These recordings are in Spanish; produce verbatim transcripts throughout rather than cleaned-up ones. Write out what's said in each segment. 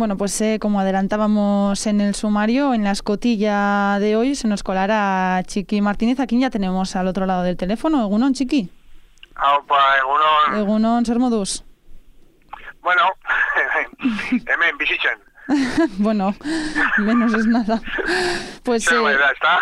bueno, pues eh, como adelantábamos en el sumario, en la escotilla de hoy se nos colará Chiqui Martínez, a quien ya tenemos al otro lado del teléfono. Egunon, Chiqui. Aupa, egunon. Egunon, zer moduz. Bueno, hemen bizitzen. Bueno, menos es nada. Pues sí, eh, está.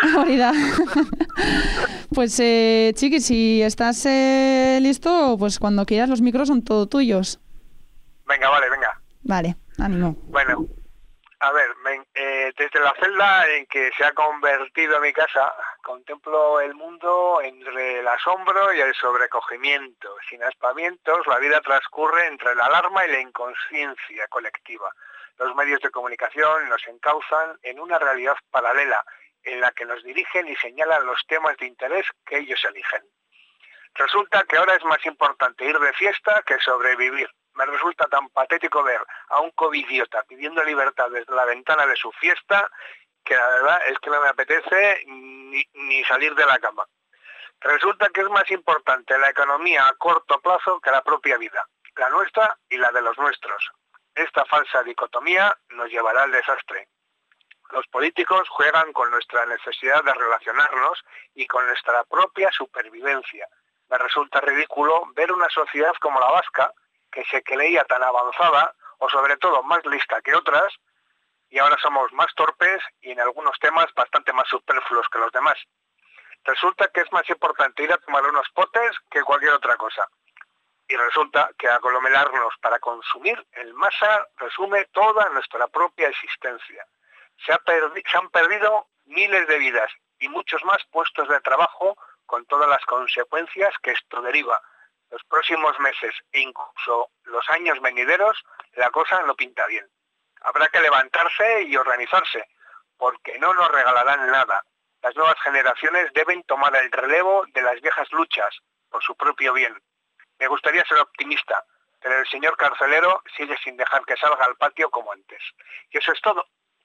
Pues eh, Chiqui, si estás eh, listo, pues cuando quieras los micros son todo tuyos. Venga, vale, venga. Vale, ánimo. Bueno, a ver, me, eh, desde la celda en que se ha convertido mi casa, contemplo el mundo entre el asombro y el sobrecogimiento. Sin aspavientos, la vida transcurre entre la alarma y la inconsciencia colectiva. Los medios de comunicación nos encauzan en una realidad paralela, en la que nos dirigen y señalan los temas de interés que ellos eligen. Resulta que ahora es más importante ir de fiesta que sobrevivir. Me resulta tan patético ver a un covidiota pidiendo libertad desde la ventana de su fiesta, que la verdad es que no me apetece ni, ni salir de la cama. Resulta que es más importante la economía a corto plazo que la propia vida, la nuestra y la de los nuestros. Esta falsa dicotomía nos llevará al desastre. Los políticos juegan con nuestra necesidad de relacionarnos y con nuestra propia supervivencia. Me resulta ridículo ver una sociedad como la vasca, que se creía tan avanzada, o sobre todo más lista que otras, y ahora somos más torpes y en algunos temas bastante más superfluos que los demás. Resulta que es más importante ir a tomar unos potes que cualquier otra cosa. Y resulta que aglomerarnos para consumir en masa resume toda nuestra propia existencia. Se, ha perdi- se han perdido miles de vidas y muchos más puestos de trabajo con todas las consecuencias que esto deriva. Los próximos meses e incluso los años venideros, la cosa no pinta bien. Habrá que levantarse y organizarse, porque no nos regalarán nada. Las nuevas generaciones deben tomar el relevo de las viejas luchas por su propio bien. Me gustaría ser optimista, pero el señor carcelero sigue sin dejar que salga al patio como antes. Y eso es todo.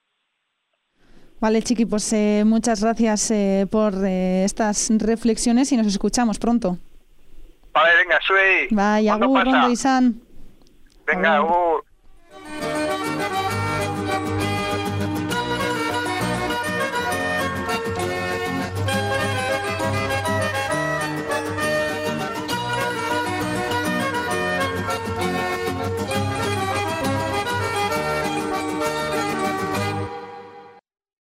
Vale, Chiqui, pues eh, muchas gracias eh, por eh, estas reflexiones y nos escuchamos pronto. Vale, venga, sui. Vaya, agur, ondo izan. Venga, agur.